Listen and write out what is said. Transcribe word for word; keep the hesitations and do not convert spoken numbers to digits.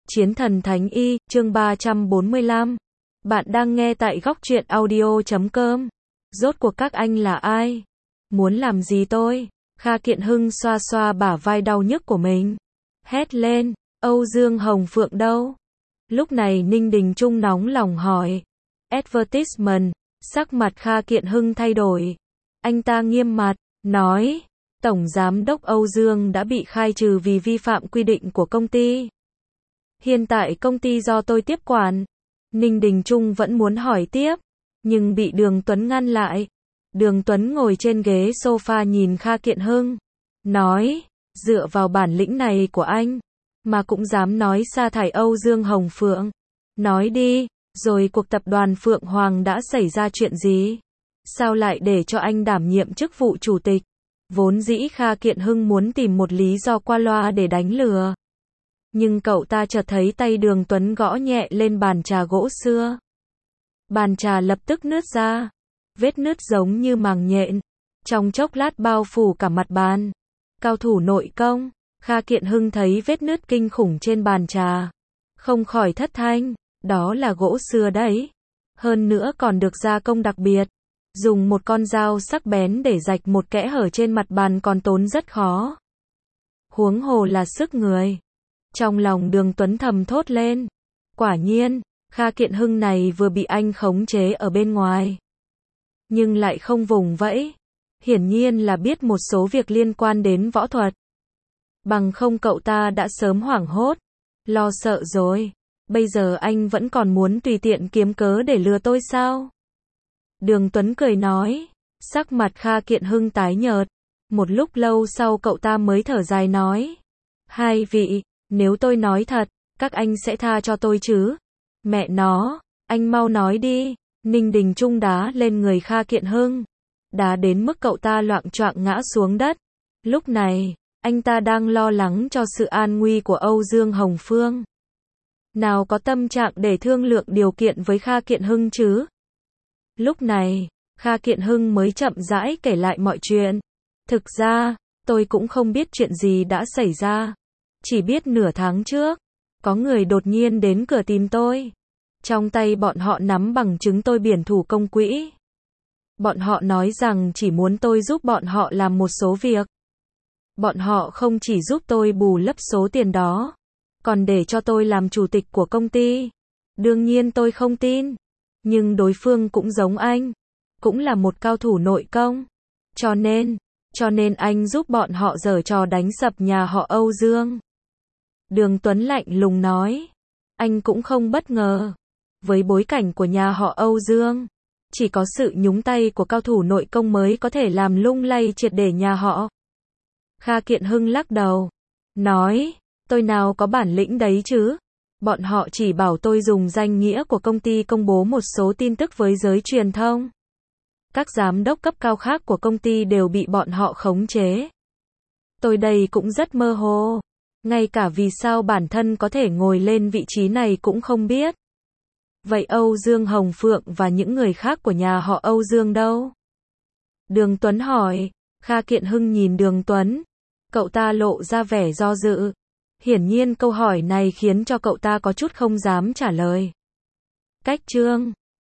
Chiến thần Thánh Y, chương ba trăm bốn mươi lăm. Bạn đang nghe tại góc truyện audio chấm com. Rốt cuộc các anh là ai? Muốn làm gì tôi? Kha Kiện Hưng xoa xoa bả vai đau nhức của mình. Hét lên, Âu Dương Hồng Phượng đâu? Lúc này Ninh Đình Trung nóng lòng hỏi. Advertisement, sắc mặt Kha Kiện Hưng thay đổi. Anh ta nghiêm mặt, nói, Tổng Giám đốc Âu Dương đã bị khai trừ vì vi phạm quy định của công ty. Hiện tại công ty do tôi tiếp quản. Ninh Đình Trung vẫn muốn hỏi tiếp, nhưng bị Đường Tuấn ngăn lại. Đường Tuấn ngồi trên ghế sofa nhìn Kha Kiện Hưng, nói, dựa vào bản lĩnh này của anh, mà cũng dám nói sa thải Âu Dương Hồng Phượng. Nói đi, rồi cuộc tập đoàn Phượng Hoàng đã xảy ra chuyện gì? Sao lại để cho anh đảm nhiệm chức vụ chủ tịch? Vốn dĩ Kha Kiện Hưng muốn tìm một lý do qua loa để đánh lừa. Nhưng cậu ta chợt thấy tay Đường Tuấn gõ nhẹ lên bàn trà gỗ xưa. Bàn trà lập tức nứt ra. Vết nứt giống như màng nhện. Trong chốc lát bao phủ cả mặt bàn. Cao thủ nội công. Kha Kiện Hưng thấy vết nứt kinh khủng trên bàn trà. Không khỏi thất thanh. Đó là gỗ xưa đấy. Hơn nữa còn được gia công đặc biệt. Dùng một con dao sắc bén để rạch một kẽ hở trên mặt bàn còn tốn rất khó. Huống hồ là sức người. Trong lòng Đường Tuấn thầm thốt lên. Quả nhiên, Kha Kiện Hưng này vừa bị anh khống chế ở bên ngoài. Nhưng lại không vùng vẫy. Hiển nhiên là biết một số việc liên quan đến võ thuật. Bằng không cậu ta đã sớm hoảng hốt. Lo sợ rồi. Bây giờ anh vẫn còn muốn tùy tiện kiếm cớ để lừa tôi sao? Đường Tuấn cười nói. Sắc mặt Kha Kiện Hưng tái nhợt. Một lúc lâu sau cậu ta mới thở dài nói. Hai vị, nếu tôi nói thật, các anh sẽ tha cho tôi chứ? Mẹ nó, anh mau nói đi. Ninh Đình Trung đá lên người Kha Kiện Hưng. Đá đến mức cậu ta loạng choạng ngã xuống đất. Lúc này, anh ta đang lo lắng cho sự an nguy của Âu Dương Hồng Phương. Nào có tâm trạng để thương lượng điều kiện với Kha Kiện Hưng chứ? Lúc này, Kha Kiện Hưng mới chậm rãi kể lại mọi chuyện. Thực ra, tôi cũng không biết chuyện gì đã xảy ra. Chỉ biết nửa tháng trước, có người đột nhiên đến cửa tìm tôi. Trong tay bọn họ nắm bằng chứng tôi biển thủ công quỹ. Bọn họ nói rằng chỉ muốn tôi giúp bọn họ làm một số việc. Bọn họ không chỉ giúp tôi bù lấp số tiền đó, còn để cho tôi làm chủ tịch của công ty. Đương nhiên tôi không tin. Nhưng đối phương cũng giống anh. Cũng là một cao thủ nội công. Cho nên, cho nên anh giúp bọn họ giở trò đánh sập nhà họ Âu Dương. Đường Tuấn lạnh lùng nói. Anh cũng không bất ngờ. Với bối cảnh của nhà họ Âu Dương, chỉ có sự nhúng tay của cao thủ nội công mới có thể làm lung lay triệt để nhà họ. Kha Kiện Hưng lắc đầu. Nói, tôi nào có bản lĩnh đấy chứ. Bọn họ chỉ bảo tôi dùng danh nghĩa của công ty công bố một số tin tức với giới truyền thông. Các giám đốc cấp cao khác của công ty đều bị bọn họ khống chế. Tôi đây cũng rất mơ hồ. Ngay cả vì sao bản thân có thể ngồi lên vị trí này cũng không biết. Vậy Âu Dương Hồng Phượng và những người khác của nhà họ Âu Dương đâu? Đường Tuấn hỏi. Kha Kiện Hưng nhìn Đường Tuấn. Cậu ta lộ ra vẻ do dự. Hiển nhiên câu hỏi này khiến cho cậu ta có chút không dám trả lời. Cách chương